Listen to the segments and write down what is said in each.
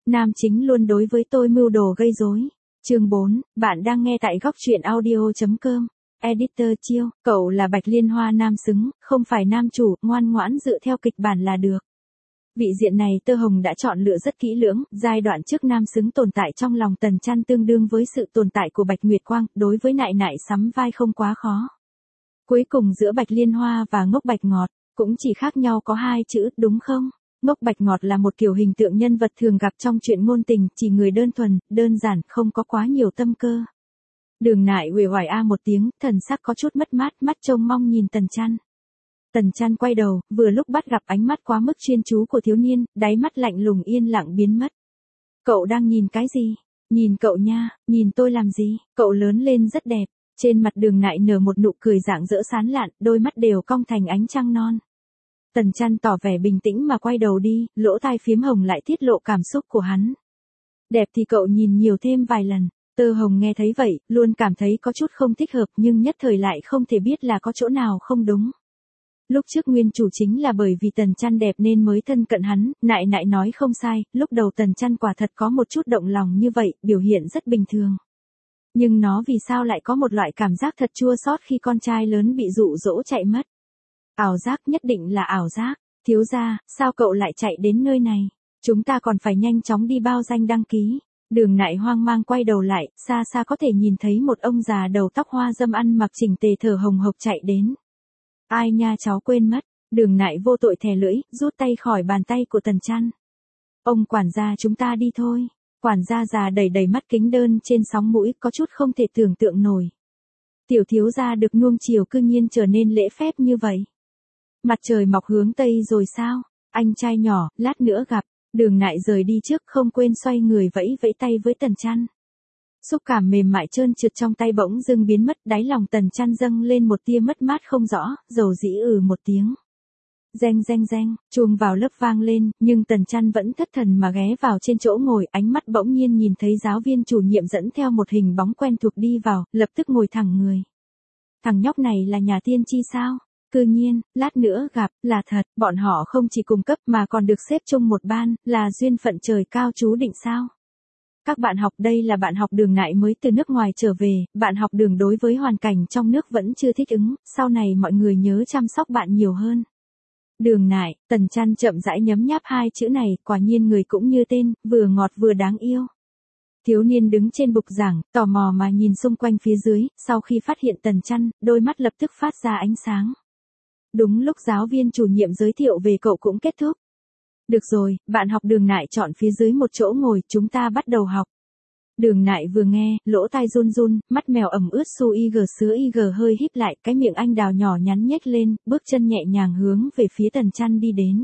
Nam chính luôn đối với tôi mưu đồ gây rối. Chương 4, bạn đang nghe tại góc truyện audio.com. Editor Chiêu, cậu là Bạch Liên Hoa nam xứng, không phải nam chủ, ngoan ngoãn dựa theo kịch bản là được. Vị diện này Tơ Hồng đã chọn lựa rất kỹ lưỡng, giai đoạn trước nam xứng tồn tại trong lòng Tần Chăn tương đương với sự tồn tại của Bạch Nguyệt Quang, đối với nại nại sắm vai không quá khó. Cuối cùng giữa Bạch Liên Hoa và Ngốc Bạch Ngọt, cũng chỉ khác nhau có hai chữ, đúng không? Ngốc Bạch Ngọt là một kiểu hình tượng nhân vật thường gặp trong truyện ngôn tình, chỉ người đơn thuần, đơn giản, không có quá nhiều tâm cơ. Đường Nại uể oải a một tiếng, thần sắc có chút mất mát, mắt trông mong nhìn Tần Chăn. Tần Chăn quay đầu, vừa lúc bắt gặp ánh mắt quá mức chuyên chú của thiếu niên, đáy mắt lạnh lùng yên lặng biến mất. Cậu đang nhìn cái gì? Nhìn cậu nha, nhìn tôi làm gì? Cậu lớn lên rất đẹp. Trên mặt Đường Nại nở một nụ cười rạng rỡ sán lạn, đôi mắt đều cong thành ánh trăng non. Tần Chăn tỏ vẻ bình tĩnh mà quay đầu đi, lỗ tai phiếm hồng lại tiết lộ cảm xúc của hắn. Đẹp thì cậu nhìn nhiều thêm vài lần. Tơ Hồng nghe thấy vậy, luôn cảm thấy có chút không thích hợp nhưng nhất thời lại không thể biết là có chỗ nào không đúng. Lúc trước nguyên chủ chính là bởi vì Tần Chăn đẹp nên mới thân cận hắn, nại nại nói không sai, lúc đầu Tần Chăn quả thật có một chút động lòng như vậy, biểu hiện rất bình thường. Nhưng nó vì sao lại có một loại cảm giác thật chua xót khi con trai lớn bị dụ dỗ chạy mất. Ảo giác, nhất định là ảo giác. Thiếu gia, sao cậu lại chạy đến nơi này? Chúng ta còn phải nhanh chóng đi bao danh đăng ký. Đường Nại hoang mang quay đầu lại, xa xa có thể nhìn thấy một ông già đầu tóc hoa dâm ăn mặc chỉnh tề thở hồng hộc chạy đến. Ai nha, cháu quên mất. Đường Nại vô tội thè lưỡi, rút tay khỏi bàn tay của Tần Chăn. Ông quản gia, chúng ta đi thôi. Quản gia già đẩy đẩy mắt kính đơn trên sóng mũi, có chút không thể tưởng tượng nổi. Tiểu thiếu gia được nuông chiều cư nhiên trở nên lễ phép như vậy. Mặt trời mọc hướng tây rồi sao? Anh trai nhỏ, lát nữa gặp. Đường Nại rời đi trước, không quên xoay người vẫy vẫy tay với Tần Chăn. Xúc cảm mềm mại trơn trượt trong tay bỗng dưng biến mất, đáy lòng Tần Chăn dâng lên một tia mất mát không rõ, dầu dĩ một tiếng. Reng reng reng, chuông vào lớp vang lên, nhưng Tần Chăn vẫn thất thần mà ghé vào trên chỗ ngồi, ánh mắt bỗng nhiên nhìn thấy giáo viên chủ nhiệm dẫn theo một hình bóng quen thuộc đi vào, lập tức ngồi thẳng người. Thằng nhóc này là nhà tiên tri sao? Cư nhiên, lát nữa gặp, là thật, bọn họ không chỉ cùng cấp mà còn được xếp chung một ban, là duyên phận trời cao chú định sao? Các bạn học, đây là bạn học Đường Nại mới từ nước ngoài trở về, bạn học Đường đối với hoàn cảnh trong nước vẫn chưa thích ứng, sau này mọi người nhớ chăm sóc bạn nhiều hơn. Đường Nại, Tần Chăn chậm rãi nhấm nháp hai chữ này, quả nhiên người cũng như tên, vừa ngọt vừa đáng yêu. Thiếu niên đứng trên bục giảng, tò mò mà nhìn xung quanh phía dưới, sau khi phát hiện Tần Chăn, đôi mắt lập tức phát ra ánh sáng. Đúng lúc giáo viên chủ nhiệm giới thiệu về cậu cũng kết thúc. Được rồi, bạn học Đường Nại chọn phía dưới một chỗ ngồi, chúng ta bắt đầu học. Đường Nại vừa nghe, lỗ tai run run, mắt mèo ẩm ướt su ig sứa ig hơi híp lại, cái miệng anh đào nhỏ nhắn nhếch lên, bước chân nhẹ nhàng hướng về phía Tần Chăn đi đến.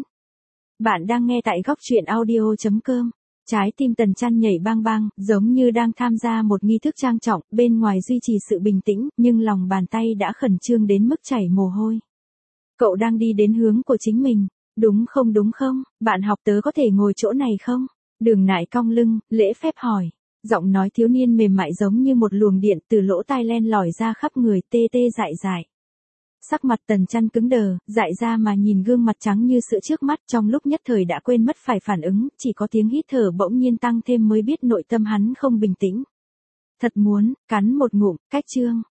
Bạn đang nghe tại góc truyện audio.com. Trái tim Tần Chăn nhảy bang bang, giống như đang tham gia một nghi thức trang trọng, bên ngoài duy trì sự bình tĩnh, nhưng lòng bàn tay đã khẩn trương đến mức chảy mồ hôi. Cậu đang đi đến hướng của chính mình, đúng không, bạn học tớ có thể ngồi chỗ này không? Đường Nại cong lưng, lễ phép hỏi. Giọng nói thiếu niên mềm mại giống như một luồng điện từ lỗ tai len lỏi ra khắp người, tê tê dại dại. Sắc mặt Tần Chăn cứng đờ, dại ra mà nhìn gương mặt trắng như sữa trước mắt, trong lúc nhất thời đã quên mất phải phản ứng, chỉ có tiếng hít thở bỗng nhiên tăng thêm mới biết nội tâm hắn không bình tĩnh. Thật muốn, cắn một ngụm, cách chương.